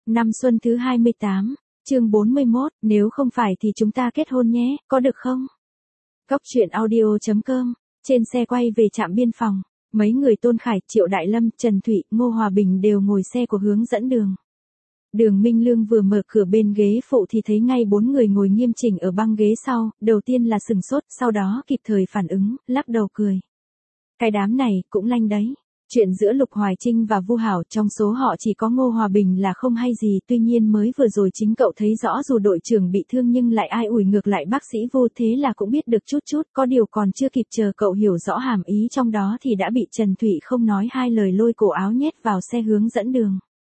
Năm xuân thứ 28, chương 41, nếu không phải thì chúng ta kết hôn nhé, có được không? Góc truyện audio.com, trên xe quay về trạm biên phòng, mấy người Tôn Khải, Triệu Đại Lâm, Trần Thụy, Ngô Hòa Bình đều ngồi xe của hướng dẫn đường. Đường Minh Lương vừa mở cửa bên ghế phụ thì thấy ngay 4 người ngồi nghiêm chỉnh ở băng ghế sau, đầu tiên là sừng sốt, sau đó kịp thời phản ứng, lắc đầu cười. Cái đám này, cũng lanh đấy. Chuyện giữa Lục Hoài Trinh và Vu Hảo trong số họ chỉ có Ngô Hòa Bình là không hay gì, tuy nhiên mới vừa rồi chính cậu thấy rõ dù đội trưởng bị thương nhưng lại ai ủi ngược lại bác sĩ Vu, thế là cũng biết được chút, có điều còn chưa kịp chờ cậu hiểu rõ hàm ý trong đó thì đã bị Trần Thụy không nói hai lời lôi cổ áo nhét vào xe hướng dẫn đường.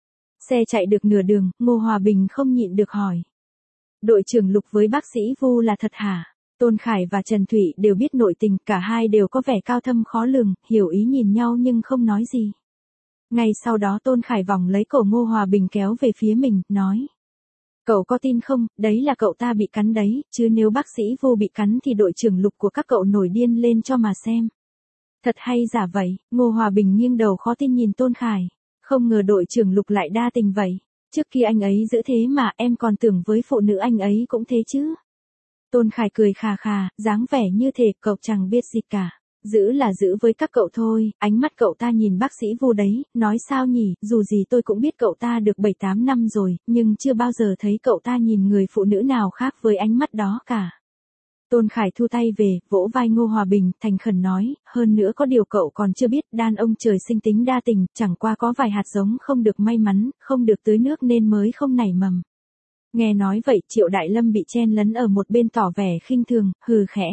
Xe chạy được nửa đường, Ngô Hòa Bình không nhịn được hỏi. Đội trưởng Lục với bác sĩ Vu là thật hả? Tôn Khải và Trần Thụy đều biết nội tình, cả hai đều có vẻ cao thâm khó lường, hiểu ý nhìn nhau nhưng không nói gì. Ngay sau đó Tôn Khải vòng lấy cổ Ngô Hòa Bình kéo về phía mình, nói. Cậu có tin không, đấy là cậu ta bị cắn đấy, chứ nếu bác sĩ Vu bị cắn thì đội trưởng Lục của các cậu nổi điên lên cho mà xem. Thật hay giả vậy? Ngô Hòa Bình nghiêng đầu khó tin nhìn Tôn Khải. Không ngờ đội trưởng Lục lại đa tình vậy. Trước kia anh ấy giữ thế mà em còn tưởng với phụ nữ anh ấy cũng thế chứ. Tôn Khải cười khà khà, dáng vẻ như thể cậu chẳng biết gì cả. Giữ là giữ với các cậu thôi, ánh mắt cậu ta nhìn bác sĩ Vu đấy, nói sao nhỉ, dù gì tôi cũng biết cậu ta được 7-8 năm rồi, nhưng chưa bao giờ thấy cậu ta nhìn người phụ nữ nào khác với ánh mắt đó cả. Tôn Khải thu tay về, vỗ vai Ngô Hòa Bình, thành khẩn nói, hơn nữa có điều cậu còn chưa biết, đàn ông trời sinh tính đa tình, chẳng qua có vài hạt giống không được may mắn, không được tưới nước nên mới không nảy mầm. Nghe nói vậy, Triệu Đại Lâm bị chen lấn ở một bên tỏ vẻ khinh thường, hừ khẽ.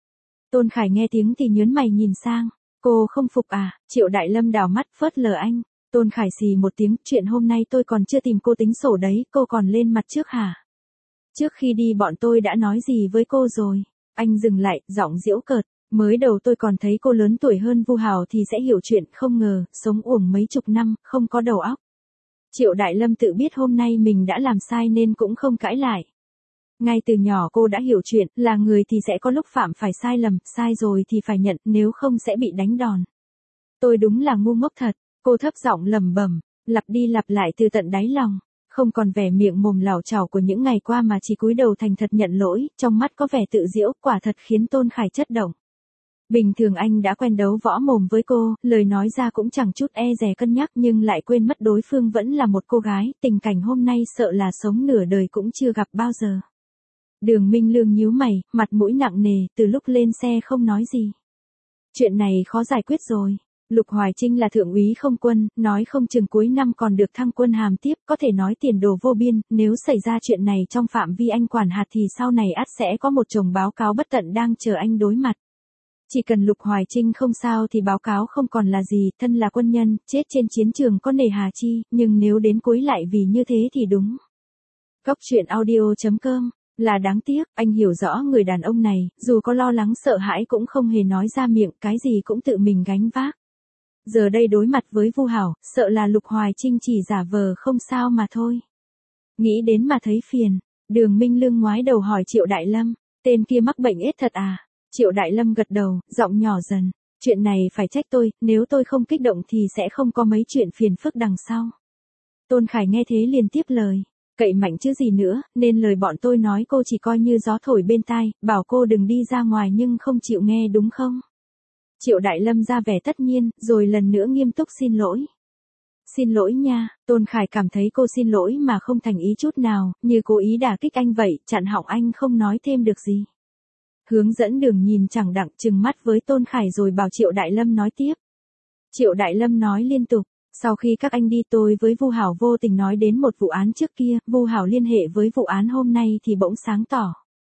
Tôn Khải nghe tiếng thì nhớn mày nhìn sang, cô không phục à? Triệu Đại Lâm đảo mắt phớt lờ anh. Tôn Khải xì một tiếng, chuyện hôm nay tôi còn chưa tìm cô tính sổ đấy, cô còn lên mặt trước hả? Trước khi đi bọn tôi đã nói gì với cô rồi? Anh dừng lại, giọng giễu cợt. Mới đầu tôi còn thấy cô lớn tuổi hơn Vu Hảo thì sẽ hiểu chuyện, không ngờ, sống uổng mấy chục năm, không có đầu óc. Triệu Đại Lâm tự biết hôm nay mình đã làm sai nên cũng không cãi lại. Ngay từ nhỏ cô đã hiểu chuyện, là người thì sẽ có lúc phạm phải sai lầm, sai rồi thì phải nhận, nếu không sẽ bị đánh đòn. Tôi đúng là ngu ngốc thật, cô thấp giọng lẩm bẩm, lặp đi lặp lại từ tận đáy lòng, không còn vẻ miệng mồm lảo chảo của những ngày qua mà chỉ cúi đầu thành thật nhận lỗi, trong mắt có vẻ tự giễu, quả thật khiến Tôn Khải chất động. Bình thường anh đã quen đấu võ mồm với cô, lời nói ra cũng chẳng chút e dè cân nhắc nhưng lại quên mất đối phương vẫn là một cô gái, tình cảnh hôm nay sợ là sống nửa đời cũng chưa gặp bao giờ. Đường Minh Lương nhíu mày, mặt mũi nặng nề, từ lúc lên xe không nói gì. Chuyện này khó giải quyết rồi. Lục Hoài Trinh là thượng úy không quân, nói không chừng cuối năm còn được thăng quân hàm tiếp, có thể nói tiền đồ vô biên, nếu xảy ra chuyện này trong phạm vi anh quản hạt thì sau này ắt sẽ có một chồng báo cáo bất tận đang chờ anh đối mặt. Chỉ cần Lục Hoài Trinh không sao thì báo cáo không còn là gì, thân là quân nhân, chết trên chiến trường có nề hà chi, nhưng nếu đến cuối lại vì như thế thì đúng. Góc truyện audio.com, là đáng tiếc, anh hiểu rõ người đàn ông này, dù có lo lắng sợ hãi cũng không hề nói ra miệng, cái gì cũng tự mình gánh vác. Giờ đây đối mặt với Vu Hảo, sợ là Lục Hoài Trinh chỉ giả vờ không sao mà thôi. Nghĩ đến mà thấy phiền, Đường Minh Lương ngoái đầu hỏi Triệu Đại Lâm, tên kia mắc bệnh ết thật à? Triệu Đại Lâm gật đầu, giọng nhỏ dần, chuyện này phải trách tôi, nếu tôi không kích động thì sẽ không có mấy chuyện phiền phức đằng sau. Tôn Khải nghe thế liền tiếp lời, cậy mạnh chứ gì nữa, nên lời bọn tôi nói cô chỉ coi như gió thổi bên tai, bảo cô đừng đi ra ngoài nhưng không chịu nghe đúng không? Triệu Đại Lâm ra vẻ tất nhiên, rồi lần nữa nghiêm túc xin lỗi. Xin lỗi nha, Tôn Khải cảm thấy cô xin lỗi mà không thành ý chút nào, như cố ý đả kích anh vậy, chặn họng anh không nói thêm được gì. Hướng dẫn đường nhìn chẳng đặng trừng mắt với Tôn Khải rồi bảo Triệu Đại Lâm nói tiếp. Triệu Đại Lâm nói liên tục, sau khi các anh đi tôi với Vu Hảo vô tình nói đến một vụ án trước kia, Vu Hảo liên hệ với vụ án hôm nay thì bỗng sáng tỏ.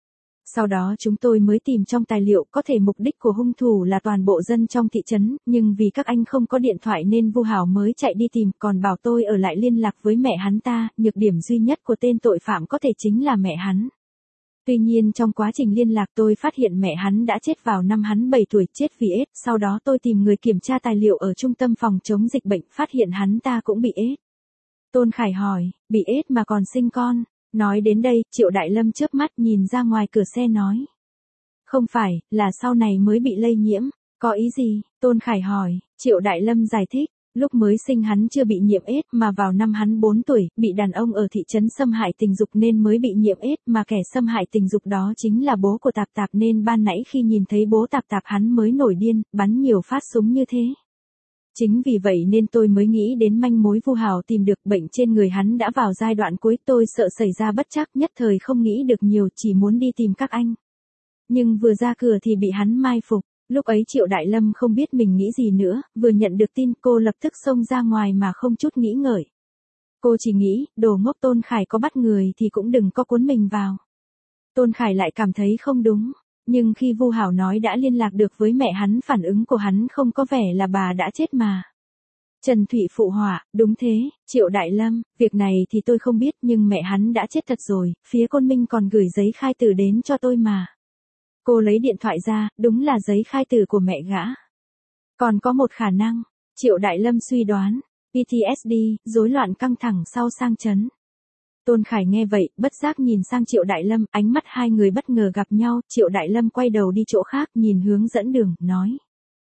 Sau đó chúng tôi mới tìm trong tài liệu có thể mục đích của hung thủ là toàn bộ dân trong thị trấn, nhưng vì các anh không có điện thoại nên Vu Hảo mới chạy đi tìm, còn bảo tôi ở lại liên lạc với mẹ hắn ta, nhược điểm duy nhất của tên tội phạm có thể chính là mẹ hắn. Tuy nhiên trong quá trình liên lạc tôi phát hiện mẹ hắn đã chết vào năm hắn 7 tuổi, chết vì AIDS, sau đó tôi tìm người kiểm tra tài liệu ở trung tâm phòng chống dịch bệnh, phát hiện hắn ta cũng bị AIDS. Tôn Khải hỏi, bị AIDS mà còn sinh con? Nói đến đây, Triệu Đại Lâm chớp mắt nhìn ra ngoài cửa xe nói. Không phải, là sau này mới bị lây nhiễm, có ý gì? Tôn Khải hỏi, Triệu Đại Lâm giải thích, Lúc mới sinh hắn chưa bị nhiễm AIDS mà vào năm hắn 4 tuổi, bị đàn ông ở thị trấn xâm hại tình dục nên mới bị nhiễm AIDS mà kẻ xâm hại tình dục đó chính là bố của Tạp Tạp nên ban nãy khi nhìn thấy bố Tạp Tạp hắn mới nổi điên, bắn nhiều phát súng như thế. Chính vì vậy nên tôi mới nghĩ đến manh mối Vu Hào tìm được bệnh trên người hắn đã vào giai đoạn cuối tôi sợ xảy ra bất trắc nhất thời không nghĩ được nhiều chỉ muốn đi tìm các anh. Nhưng vừa ra cửa thì bị hắn mai phục. Lúc ấy Triệu Đại Lâm không biết mình nghĩ gì nữa, vừa nhận được tin cô lập tức xông ra ngoài mà không chút nghĩ ngợi. Cô chỉ nghĩ, đồ ngốc Tôn Khải có bắt người thì cũng đừng có cuốn mình vào. Tôn Khải lại cảm thấy không đúng, nhưng khi Vu Hảo nói đã liên lạc được với mẹ hắn phản ứng của hắn không có vẻ là bà đã chết mà. Trần Thụy phụ họa, đúng thế, Triệu Đại Lâm, việc này thì tôi không biết nhưng mẹ hắn đã chết thật rồi, phía Côn Minh còn gửi giấy khai tử đến cho tôi mà. Cô lấy điện thoại ra, đúng là giấy khai tử của mẹ gã. Còn có một khả năng, Triệu Đại Lâm suy đoán, PTSD, rối loạn căng thẳng sau sang chấn. Tôn Khải nghe vậy, bất giác nhìn sang Triệu Đại Lâm, ánh mắt hai người bất ngờ gặp nhau, Triệu Đại Lâm quay đầu đi chỗ khác, nhìn hướng dẫn đường, nói.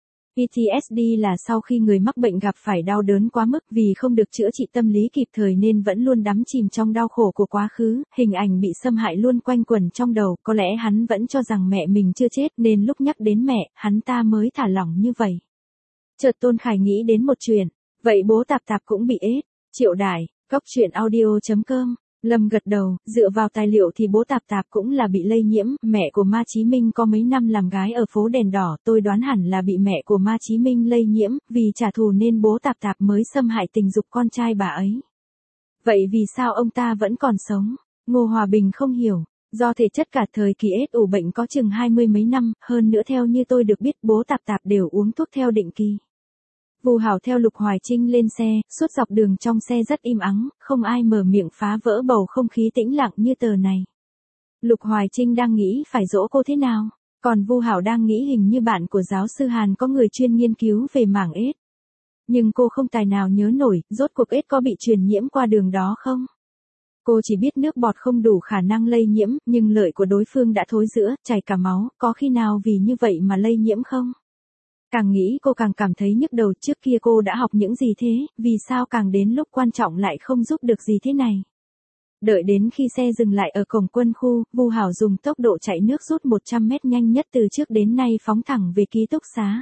PTSD là sau khi người mắc bệnh gặp phải đau đớn quá mức vì không được chữa trị tâm lý kịp thời nên vẫn luôn đắm chìm trong đau khổ của quá khứ, hình ảnh bị xâm hại luôn quanh quẩn trong đầu, có lẽ hắn vẫn cho rằng mẹ mình chưa chết nên lúc nhắc đến mẹ, hắn ta mới thả lỏng như vậy. Chợt Tôn Khải nghĩ đến một chuyện, vậy bố Tạp Tạp cũng bị AIDS, Triệu Đại, Cóc Truyện Audio.com. Lâm gật đầu, dựa vào tài liệu thì bố Tạp Tạp cũng là bị lây nhiễm, mẹ của Ma Chí Minh có mấy năm làm gái ở phố đèn đỏ, tôi đoán hẳn là bị mẹ của Ma Chí Minh lây nhiễm, vì trả thù nên bố Tạp Tạp mới xâm hại tình dục con trai bà ấy. Vậy vì sao ông ta vẫn còn sống? Ngô Hòa Bình không hiểu, do thể chất cả thời kỳ AIDS ủ bệnh có chừng 20 mấy năm, hơn nữa theo như tôi được biết bố Tạp Tạp đều uống thuốc theo định kỳ. Vu Hảo theo Lục Hoài Trinh lên xe, suốt dọc đường trong xe rất im ắng, không ai mở miệng phá vỡ bầu không khí tĩnh lặng như tờ này. Lục Hoài Trinh đang nghĩ phải dỗ cô thế nào, còn Vu Hảo đang nghĩ hình như bạn của giáo sư Hàn có người chuyên nghiên cứu về mảng AIDS. Nhưng cô không tài nào nhớ nổi, rốt cuộc AIDS có bị truyền nhiễm qua đường đó không? Cô chỉ biết nước bọt không đủ khả năng lây nhiễm, nhưng lợi của đối phương đã thối rữa, chảy cả máu, có khi nào vì như vậy mà lây nhiễm không? Càng nghĩ cô càng cảm thấy nhức đầu, trước kia cô đã học những gì thế, vì sao càng đến lúc quan trọng lại không giúp được gì thế này. Đợi đến khi xe dừng lại ở cổng quân khu, Vu Hảo dùng tốc độ chạy nước rút 100 mét nhanh nhất từ trước đến nay phóng thẳng về ký túc xá.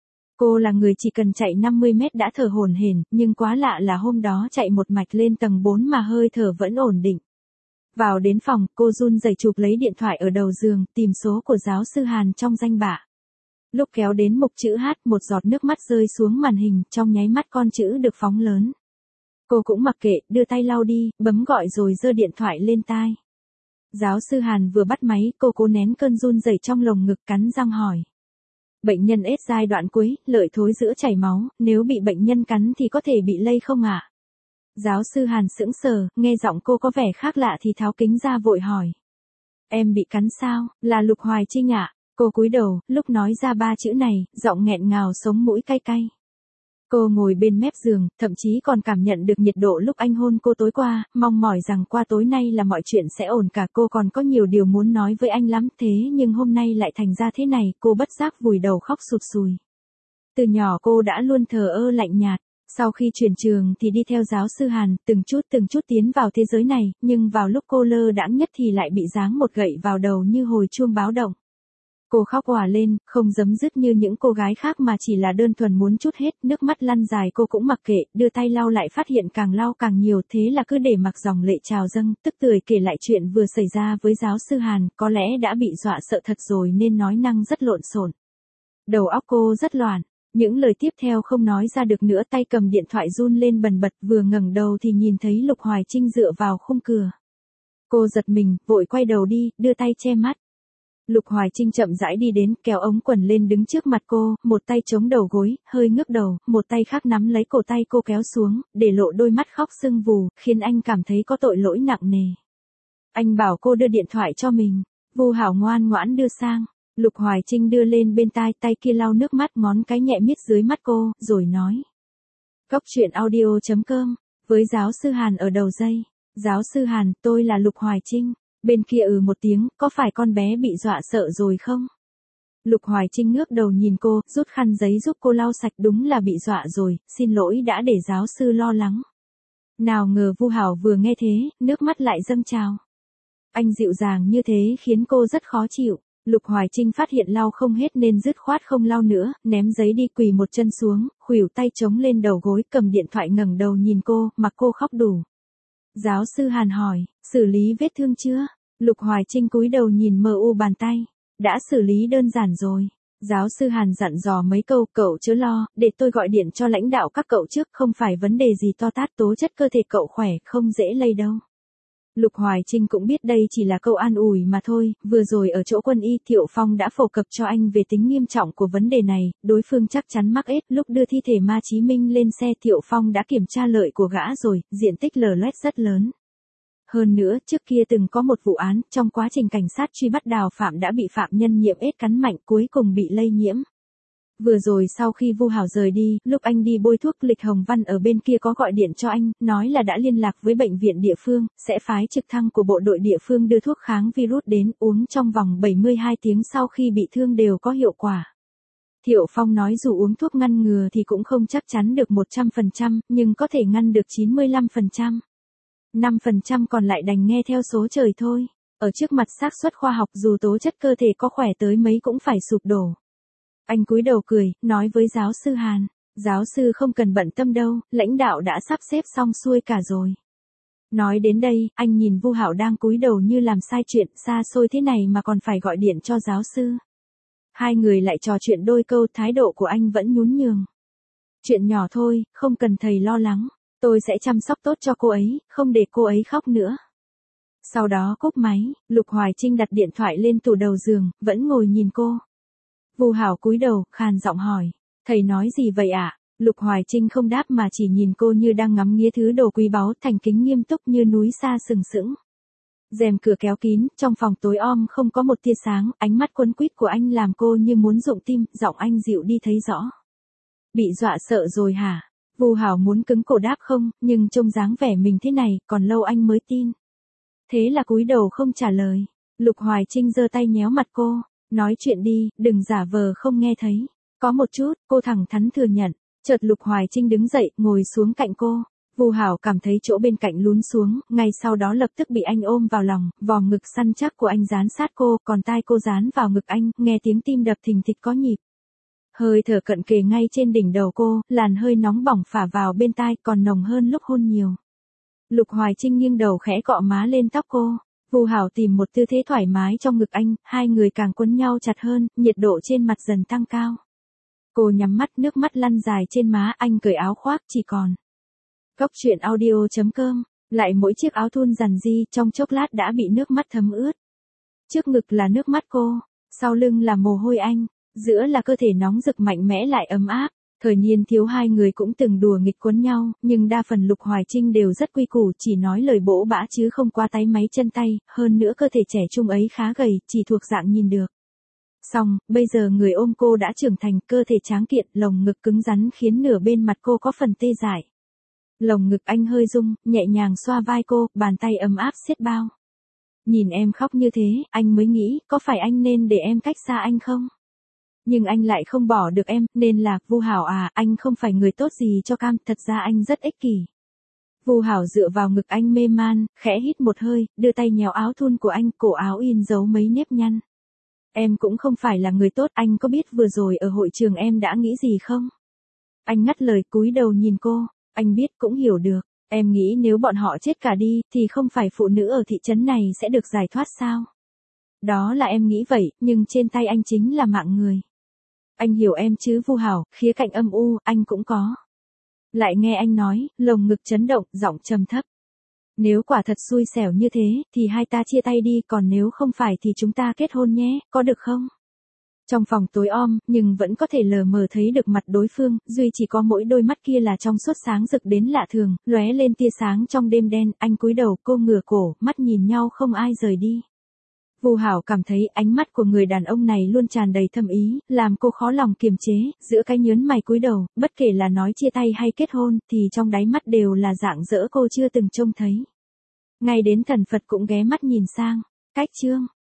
Cô là người chỉ cần chạy 50 mét đã thở hổn hển, nhưng quá lạ là hôm đó chạy một mạch lên tầng 4 mà hơi thở vẫn ổn định. Vào đến phòng, cô run rẩy chụp lấy điện thoại ở đầu giường, tìm số của giáo sư Hàn trong danh bạ. Lúc kéo đến mục chữ H, một giọt nước mắt rơi xuống màn hình, trong nháy mắt con chữ được phóng lớn. Cô cũng mặc kệ, đưa tay lau đi, bấm gọi rồi giơ điện thoại lên tai. Giáo sư Hàn vừa bắt máy, cô cố nén cơn run rẩy trong lồng ngực, cắn răng hỏi. Bệnh nhân AIDS giai đoạn cuối, lợi thối giữa chảy máu, nếu bị bệnh nhân cắn thì có thể bị lây không ạ? Giáo sư Hàn sững sờ, nghe giọng cô có vẻ khác lạ thì tháo kính ra vội hỏi. Em bị cắn sao, là Lục Hoài Trinh ạ? Cô cúi đầu, lúc nói ra ba chữ này, giọng nghẹn ngào sống mũi cay cay. Cô ngồi bên mép giường, thậm chí còn cảm nhận được nhiệt độ lúc anh hôn cô tối qua, mong mỏi rằng qua tối nay là mọi chuyện sẽ ổn cả. Cô còn có nhiều điều muốn nói với anh lắm, thế nhưng hôm nay lại thành ra thế này, cô bất giác vùi đầu khóc sụt sùi. Từ nhỏ cô đã luôn thờ ơ lạnh nhạt, sau khi chuyển trường thì đi theo giáo sư Hàn, từng chút tiến vào thế giới này, nhưng vào lúc cô lơ đãng nhất thì lại bị giáng một gậy vào đầu như hồi chuông báo động. Cô khóc òa lên, không giấm dứt như những cô gái khác mà chỉ là đơn thuần muốn trút hết, nước mắt lăn dài cô cũng mặc kệ, đưa tay lau lại phát hiện càng lau càng nhiều, thế là cứ để mặc dòng lệ trào dâng, tức tưởi kể lại chuyện vừa xảy ra với giáo sư Hàn, có lẽ đã bị dọa sợ thật rồi nên nói năng rất lộn xộn. Đầu óc cô rất loạn, những lời tiếp theo không nói ra được nữa, tay cầm điện thoại run lên bần bật, vừa ngẩng đầu thì nhìn thấy Lục Hoài Trinh dựa vào khung cửa. Cô giật mình, vội quay đầu đi, đưa tay che mắt. Lục Hoài Trinh chậm rãi đi đến, kéo ống quần lên đứng trước mặt cô, một tay chống đầu gối, hơi ngước đầu, một tay khác nắm lấy cổ tay cô kéo xuống, để lộ đôi mắt khóc sưng vù, khiến anh cảm thấy có tội lỗi nặng nề. Anh bảo cô đưa điện thoại cho mình, Vu Hảo ngoan ngoãn đưa sang, Lục Hoài Trinh đưa lên bên tai, tay kia lau nước mắt, ngón cái nhẹ miết dưới mắt cô, rồi nói. Cóc Truyện Audio.com, với giáo sư Hàn ở đầu dây. Giáo sư Hàn, tôi là Lục Hoài Trinh. Bên kia một tiếng, có phải con bé bị dọa sợ rồi không? Lục Hoài Trinh ngước đầu nhìn cô, rút khăn giấy giúp cô lau sạch, đúng là bị dọa rồi, xin lỗi đã để giáo sư lo lắng. Nào ngờ Vu Hảo vừa nghe thế, nước mắt lại dâng trào. Anh dịu dàng như thế khiến cô rất khó chịu. Lục Hoài Trinh phát hiện lau không hết nên dứt khoát không lau nữa, ném giấy đi, quỳ một chân xuống, khuỷu tay chống lên đầu gối, cầm điện thoại ngẩng đầu nhìn cô, mặc cô khóc đủ. Giáo sư Hàn hỏi, xử lý vết thương chưa? Lục Hoài Trinh cúi đầu nhìn mờ u bàn tay. Đã xử lý đơn giản rồi. Giáo sư Hàn dặn dò mấy câu, cậu chớ lo, để tôi gọi điện cho lãnh đạo các cậu trước, không phải vấn đề gì to tát, tố chất cơ thể cậu khỏe, không dễ lây đâu. Lục Hoài Trinh cũng biết đây chỉ là câu an ủi mà thôi, vừa rồi ở chỗ quân y Thiệu Phong đã phổ cập cho anh về tính nghiêm trọng của vấn đề này, đối phương chắc chắn mắc ết, lúc đưa thi thể Ma Chí Minh lên xe Thiệu Phong đã kiểm tra lợi của gã rồi, diện tích lở loét rất lớn. Hơn nữa, trước kia từng có một vụ án, trong quá trình cảnh sát truy bắt Đào Phạm đã bị phạm nhân nhiễm ết cắn mạnh, cuối cùng bị lây nhiễm. Vừa rồi sau khi Vu Hảo rời đi, lúc anh đi bôi thuốc, Lịch Hồng Văn ở bên kia có gọi điện cho anh, nói là đã liên lạc với bệnh viện địa phương, sẽ phái trực thăng của bộ đội địa phương đưa thuốc kháng virus đến, uống trong vòng 72 tiếng sau khi bị thương đều có hiệu quả. Thiệu Phong nói dù uống thuốc ngăn ngừa thì cũng không chắc chắn được 100%, nhưng có thể ngăn được 95%. 5% còn lại đành nghe theo số trời thôi. Ở trước mặt xác suất khoa học dù tố chất cơ thể có khỏe tới mấy cũng phải sụp đổ. Anh cúi đầu cười, nói với giáo sư Hàn. Giáo sư không cần bận tâm đâu, lãnh đạo đã sắp xếp xong xuôi cả rồi. Nói đến đây, anh nhìn Vu Hảo đang cúi đầu như làm sai chuyện, xa xôi thế này mà còn phải gọi điện cho giáo sư. Hai người lại trò chuyện đôi câu, thái độ của anh vẫn nhún nhường. Chuyện nhỏ thôi, không cần thầy lo lắng. Tôi sẽ chăm sóc tốt cho cô ấy, không để cô ấy khóc nữa. Sau đó cúp máy, Lục Hoài Trinh đặt điện thoại lên tủ đầu giường, vẫn ngồi nhìn cô. Vu Hảo cúi đầu, khàn giọng hỏi, thầy nói gì vậy ạ? Lục Hoài Trinh không đáp mà chỉ nhìn cô như đang ngắm nghía thứ đồ quý báu, thành kính nghiêm túc như núi xa sừng sững. Rèm cửa kéo kín, trong phòng tối om không có một tia sáng, ánh mắt quấn quýt của anh làm cô như muốn rụng tim, giọng anh dịu đi thấy rõ. Bị dọa sợ rồi hả? Vu Hảo muốn cứng cổ đáp không, nhưng trông dáng vẻ mình thế này, còn lâu anh mới tin. Thế là cúi đầu không trả lời. Lục Hoài Trinh giơ tay nhéo mặt cô, nói chuyện đi, đừng giả vờ không nghe thấy. Có một chút, cô thẳng thắn thừa nhận. Chợt Lục Hoài Trinh đứng dậy, ngồi xuống cạnh cô. Vu Hảo cảm thấy chỗ bên cạnh lún xuống, ngay sau đó lập tức bị anh ôm vào lòng, vòng ngực săn chắc của anh dán sát cô, còn tai cô dán vào ngực anh, nghe tiếng tim đập thình thịch có nhịp. Hơi thở cận kề ngay trên đỉnh đầu cô, làn hơi nóng bỏng phả vào bên tai, còn nồng hơn lúc hôn nhiều. Lục Hoài Trinh nghiêng đầu khẽ cọ má lên tóc cô. Vu Hảo tìm một tư thế thoải mái trong ngực anh, hai người càng quấn nhau chặt hơn, nhiệt độ trên mặt dần tăng cao. Cô nhắm mắt, nước mắt lăn dài trên má, anh cởi áo khoác, chỉ còn. Cốc truyện audio.com, lại mỗi chiếc áo thun rằn ri, trong chốc lát đã bị nước mắt thấm ướt. Trước ngực là nước mắt cô, sau lưng là mồ hôi anh, giữa là cơ thể nóng rực mạnh mẽ lại ấm áp. Thời niên thiếu hai người cũng từng đùa nghịch quấn nhau, nhưng đa phần Lục Hoài Trinh đều rất quy củ, chỉ nói lời bỗ bã chứ không qua táy máy chân tay, hơn nữa cơ thể trẻ trung ấy khá gầy, chỉ thuộc dạng nhìn được. Xong, bây giờ người ôm cô đã trưởng thành, cơ thể tráng kiện, lồng ngực cứng rắn khiến nửa bên mặt cô có phần tê dại. Lồng ngực anh hơi rung, nhẹ nhàng xoa vai cô, bàn tay ấm áp siết bao. Nhìn em khóc như thế, anh mới nghĩ, có phải anh nên để em cách xa anh không? Nhưng anh lại không bỏ được em, nên là, Vu Hảo à, anh không phải người tốt gì cho cam, thật ra anh rất ích kỷ. Vu Hảo dựa vào ngực anh mê man, khẽ hít một hơi, đưa tay nhéo áo thun của anh, cổ áo in dấu mấy nếp nhăn. Em cũng không phải là người tốt, anh có biết vừa rồi ở hội trường em đã nghĩ gì không? Anh ngắt lời, cúi đầu nhìn cô, anh biết cũng hiểu được, em nghĩ nếu bọn họ chết cả đi, thì không phải phụ nữ ở thị trấn này sẽ được giải thoát sao? Đó là em nghĩ vậy, nhưng trên tay anh chính là mạng người. Anh hiểu em chứ Vu Hảo, khía cạnh âm u, anh cũng có. Lại nghe anh nói, lồng ngực chấn động, giọng trầm thấp. Nếu quả thật xui xẻo như thế, thì hai ta chia tay đi, còn nếu không phải thì chúng ta kết hôn nhé, có được không? Trong phòng tối om, nhưng vẫn có thể lờ mờ thấy được mặt đối phương, duy chỉ có mỗi đôi mắt kia là trong suốt sáng rực đến lạ thường, lóe lên tia sáng trong đêm đen, anh cúi đầu, cô ngửa cổ, mắt nhìn nhau không ai rời đi. Vu Hảo cảm thấy ánh mắt của người đàn ông này luôn tràn đầy thâm ý, làm cô khó lòng kiềm chế, giữa cái nhớn mày cúi đầu, bất kể là nói chia tay hay kết hôn, thì trong đáy mắt đều là rạng rỡ cô chưa từng trông thấy. Ngay đến thần Phật cũng ghé mắt nhìn sang. Cách chương